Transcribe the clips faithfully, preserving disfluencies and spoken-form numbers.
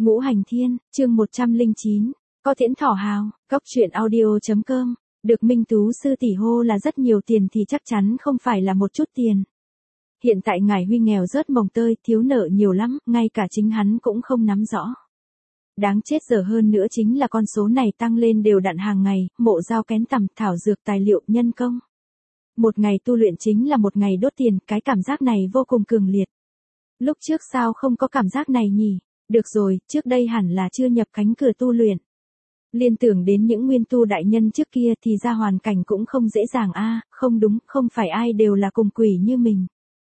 Ngũ Hành Thiên, chương một trăm lẻ chín, có thiễn thỏ hào, cóc truyện audio.com, được Minh Tú sư tỷ hô là rất nhiều tiền thì chắc chắn không phải là một chút tiền. Hiện tại ngài Huy nghèo rớt mồng tơi, thiếu nợ nhiều lắm, ngay cả chính hắn cũng không nắm rõ. Đáng chết giờ hơn nữa chính là con số này tăng lên đều đặn hàng ngày, mộ dao kén tằm, thảo dược tài liệu, nhân công. Một ngày tu luyện chính là một ngày đốt tiền, cái cảm giác này vô cùng cường liệt. Lúc trước sao không có cảm giác này nhỉ? Được rồi, trước đây hẳn là chưa nhập cánh cửa tu luyện. Liên tưởng đến những nguyên tu đại nhân trước kia thì ra hoàn cảnh cũng không dễ dàng a, không đúng, không phải ai đều là cùng quỷ như mình.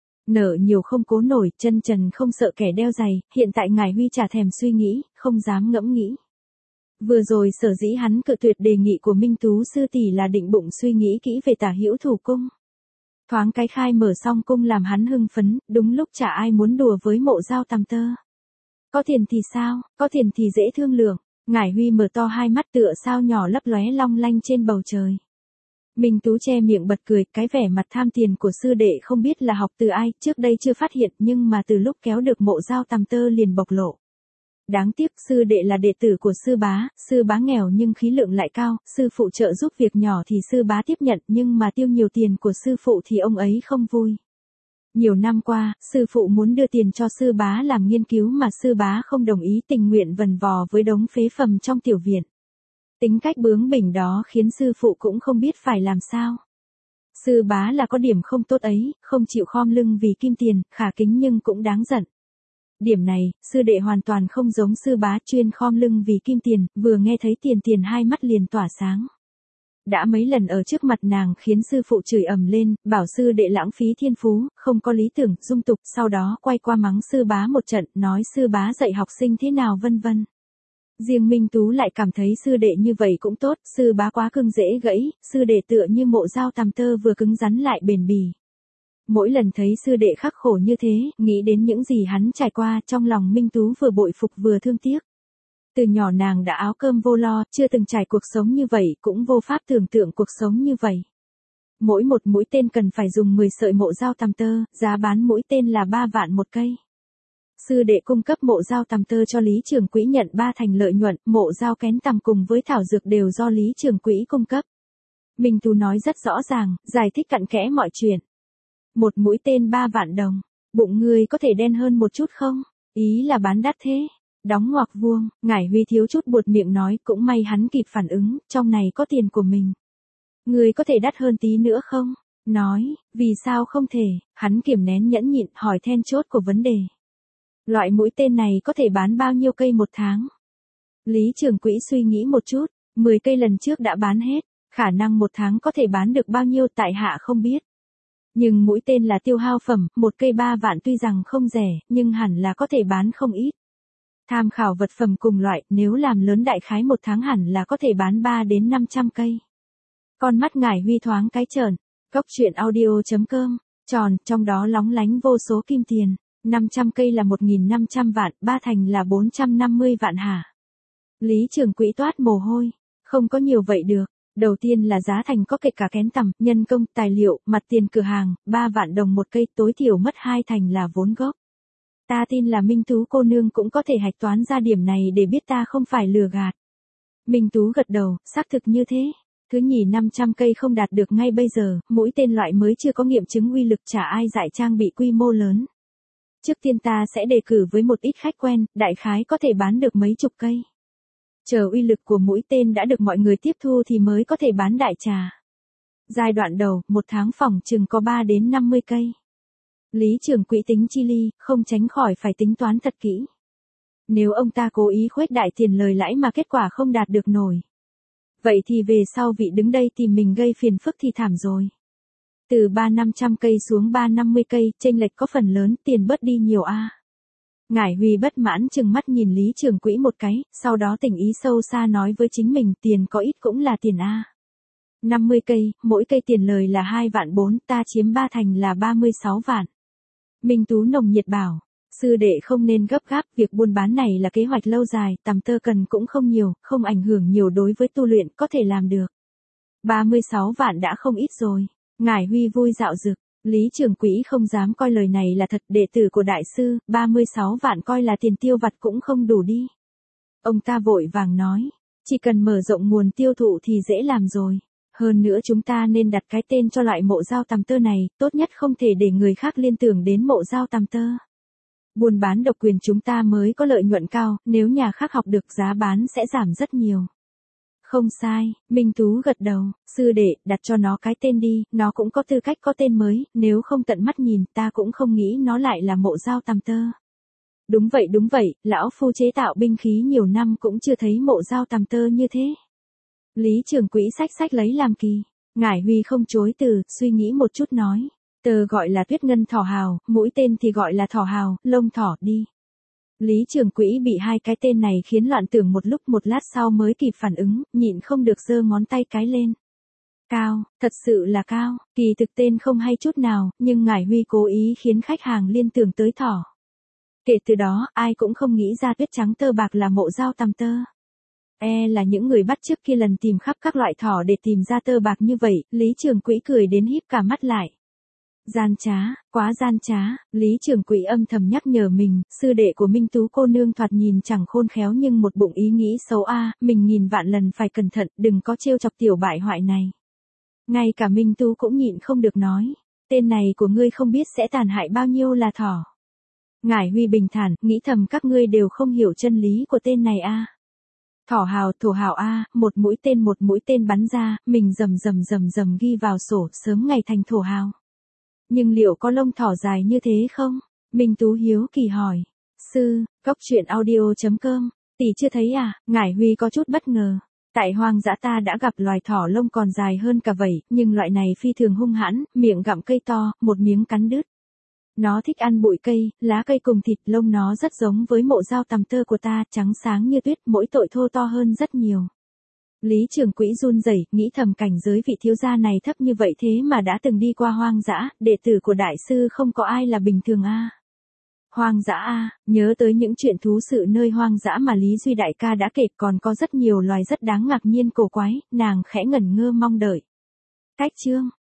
Nợ nhiều không cố nổi, chân trần không sợ kẻ đeo giày, hiện tại ngài Huy chả thèm suy nghĩ, không dám ngẫm nghĩ. Vừa rồi sở dĩ hắn cự tuyệt đề nghị của Minh Tú sư tỷ là định bụng suy nghĩ kỹ về Tả Hữu Thủ cung. Thoáng cái khai mở xong cung làm hắn hưng phấn, đúng lúc chả ai muốn đùa với mộ dao tằm tơ. Có tiền thì sao, có tiền thì dễ thương lượng. Ngải Huy mở to hai mắt tựa sao nhỏ lấp lóe long lanh trên bầu trời. Minh Tú che miệng bật cười, cái vẻ mặt tham tiền của sư đệ không biết là học từ ai, trước đây chưa phát hiện nhưng mà từ lúc kéo được mộ dao tằm tơ liền bộc lộ. Đáng tiếc sư đệ là đệ tử của sư bá, sư bá nghèo nhưng khí lượng lại cao, sư phụ trợ giúp việc nhỏ thì sư bá tiếp nhận nhưng mà tiêu nhiều tiền của sư phụ thì ông ấy không vui. Nhiều năm qua, sư phụ muốn đưa tiền cho sư bá làm nghiên cứu mà sư bá không đồng ý, tình nguyện vần vò với đống phế phẩm trong tiểu viện. Tính cách bướng bỉnh đó khiến sư phụ cũng không biết phải làm sao. Sư bá là có điểm không tốt ấy, không chịu khom lưng vì kim tiền, khả kính nhưng cũng đáng giận. Điểm này, sư đệ hoàn toàn không giống sư bá chuyên khom lưng vì kim tiền, vừa nghe thấy tiền tiền hai mắt liền tỏa sáng. Đã mấy lần ở trước mặt nàng khiến sư phụ chửi ầm lên, bảo sư đệ lãng phí thiên phú, không có lý tưởng, dung tục, sau đó quay qua mắng sư bá một trận, nói sư bá dạy học sinh thế nào vân vân. Riêng Minh Tú lại cảm thấy sư đệ như vậy cũng tốt, sư bá quá cưng dễ gãy, sư đệ tựa như mộ dao tằm tơ vừa cứng rắn lại bền bỉ. Mỗi lần thấy sư đệ khắc khổ như thế, nghĩ đến những gì hắn trải qua, trong lòng Minh Tú vừa bội phục vừa thương tiếc. Từ nhỏ nàng đã áo cơm vô lo, chưa từng trải cuộc sống như vậy, cũng vô pháp tưởng tượng cuộc sống như vậy. Mỗi một mũi tên cần phải dùng mười sợi mộ dao tằm tơ, giá bán mỗi tên là ba vạn một cây. Sư đệ cung cấp mộ dao tằm tơ cho Lý Trường Quỹ nhận ba thành lợi nhuận, mộ dao kén tằm cùng với thảo dược đều do Lý Trường Quỹ cung cấp. Minh Tú nói rất rõ ràng, giải thích cặn kẽ mọi chuyện. Một mũi tên ba vạn đồng, bụng ngươi có thể đen hơn một chút không? Ý là bán đắt thế. Đóng ngoặc vuông, ngải Huy thiếu chút buột miệng nói, cũng may hắn kịp phản ứng, trong này có tiền của mình. Ngươi có thể đắt hơn tí nữa không? Nói, vì sao không thể, hắn kiềm nén nhẫn nhịn hỏi then chốt của vấn đề. Loại mũi tên này có thể bán bao nhiêu cây một tháng? Lý Trường Quỹ suy nghĩ một chút, mười cây lần trước đã bán hết, khả năng một tháng có thể bán được bao nhiêu tại hạ không biết. Nhưng mũi tên là tiêu hao phẩm, một cây ba vạn tuy rằng không rẻ, nhưng hẳn là có thể bán không ít. Tham khảo vật phẩm cùng loại, nếu làm lớn đại khái một tháng hẳn là có thể bán ba đến năm trăm cây. Con mắt ngải Huy thoáng cái trợn, cóc truyện audio.com, tròn, trong đó lóng lánh vô số kim tiền, năm trăm cây là một nghìn năm trăm vạn, ba thành là bốn trăm năm mươi vạn hả? Lý Trường Quỹ toát mồ hôi, không có nhiều vậy được. Đầu tiên là giá thành có kể cả kén tằm, nhân công, tài liệu, mặt tiền cửa hàng, ba vạn đồng một cây, tối thiểu mất hai thành là vốn gốc. Ta tin là Minh Tú cô nương cũng có thể hạch toán ra điểm này để biết ta không phải lừa gạt. Minh Tú gật đầu, xác thực như thế. Thứ nhì năm trăm cây không đạt được ngay bây giờ, mũi tên loại mới chưa có nghiệm chứng uy lực, chả ai giải trang bị quy mô lớn. Trước tiên ta sẽ đề cử với một ít khách quen, đại khái có thể bán được mấy chục cây. Chờ uy lực của mũi tên đã được mọi người tiếp thu thì mới có thể bán đại trà. Giai đoạn đầu, một tháng phỏng chừng có ba đến năm mươi cây. Lý Trường Quỹ tính chi ly, không tránh khỏi phải tính toán thật kỹ. Nếu ông ta cố ý khuếch đại tiền lời lãi mà kết quả không đạt được nổi. Vậy thì về sau vị đứng đây tìm mình gây phiền phức thì thảm rồi. Từ ba năm trăm cây xuống ba năm mươi cây, chênh lệch có phần lớn, tiền bớt đi nhiều a. À. Ngải Huy bất mãn chừng mắt nhìn Lý Trường Quỹ một cái, sau đó tỉnh ý sâu xa nói với chính mình, tiền có ít cũng là tiền a. À. năm mươi cây, mỗi cây tiền lời là hai vạn bốn, ta chiếm ba thành là ba mươi sáu vạn. Minh Tú nồng nhiệt bảo, sư đệ không nên gấp gáp, việc buôn bán này là kế hoạch lâu dài, tằm tơ cần cũng không nhiều, không ảnh hưởng nhiều đối với tu luyện, có thể làm được. ba mươi sáu vạn đã không ít rồi. Ngải Huy vui dạo dực, Lý Trường Quỹ không dám coi lời này là thật, đệ tử của đại sư, ba mươi sáu vạn coi là tiền tiêu vặt cũng không đủ đi. Ông ta vội vàng nói, chỉ cần mở rộng nguồn tiêu thụ thì dễ làm rồi. Hơn nữa chúng ta nên đặt cái tên cho loại mộ dao tằm tơ này, tốt nhất không thể để người khác liên tưởng đến mộ dao tằm tơ. Buôn bán độc quyền chúng ta mới có lợi nhuận cao, nếu nhà khác học được giá bán sẽ giảm rất nhiều. Không sai, Minh Tú gật đầu, sư đệ, đặt cho nó cái tên đi, nó cũng có tư cách có tên mới, nếu không tận mắt nhìn ta cũng không nghĩ nó lại là mộ dao tằm tơ. Đúng vậy đúng vậy, lão phu chế tạo binh khí nhiều năm cũng chưa thấy mộ dao tằm tơ như thế. Lý Trường Quỹ xách xách lấy làm kỳ, Ngải Huy không chối từ, suy nghĩ một chút nói, tơ gọi là tuyết ngân thỏ hào, mũi tên thì gọi là thỏ hào, lông thỏ đi. Lý Trường Quỹ bị hai cái tên này khiến loạn tưởng một lúc, một lát sau mới kịp phản ứng, nhịn không được giơ ngón tay cái lên. Cao, thật sự là cao, kỳ thực tên không hay chút nào, nhưng Ngải Huy cố ý khiến khách hàng liên tưởng tới thỏ. Kể từ đó, ai cũng không nghĩ ra tuyết trắng tơ bạc là mộ dao tằm tơ. E là những người bắt chước kia lần tìm khắp các loại thỏ để tìm ra tơ bạc như vậy, Lý Trường Quỹ cười đến híp cả mắt lại. Gian trá, quá gian trá, Lý Trường Quỹ âm thầm nhắc nhở mình, sư đệ của Minh Tú cô nương thoạt nhìn chẳng khôn khéo nhưng một bụng ý nghĩ xấu a, mình nghìn vạn lần phải cẩn thận, đừng có trêu chọc tiểu bại hoại này. Ngay cả Minh Tú cũng nhịn không được nói, tên này của ngươi không biết sẽ tàn hại bao nhiêu là thỏ. Ngải Huy bình thản, nghĩ thầm các ngươi đều không hiểu chân lý của tên này a. Thỏ hào, thổ hào a, một mũi tên một mũi tên bắn ra, mình rầm rầm rầm rầm ghi vào sổ, sớm ngày thành thổ hào. Nhưng liệu có lông thỏ dài như thế không? Minh Tú hiếu kỳ hỏi. Sư, Cốc Truyện Audio chấm com, tỷ chưa thấy à? Ngải Huy có chút bất ngờ. Tại hoang dã ta đã gặp loài thỏ lông còn dài hơn cả vảy, nhưng loại này phi thường hung hãn, miệng gặm cây to, một miếng cắn đứt. Nó thích ăn bụi cây, lá cây cùng thịt, lông nó rất giống với mộ dao tằm tơ của ta, trắng sáng như tuyết, mỗi tội thô to hơn rất nhiều. Lý Trường Quỹ run rẩy, nghĩ thầm cảnh giới vị thiếu gia này thấp như vậy thế mà đã từng đi qua hoang dã, đệ tử của đại sư không có ai là bình thường a. Hoang dã a, nhớ tới những chuyện thú sự nơi hoang dã mà Lý Duy đại ca đã kể, còn có rất nhiều loài rất đáng ngạc nhiên cổ quái, nàng khẽ ngẩn ngơ mong đợi. Cách chương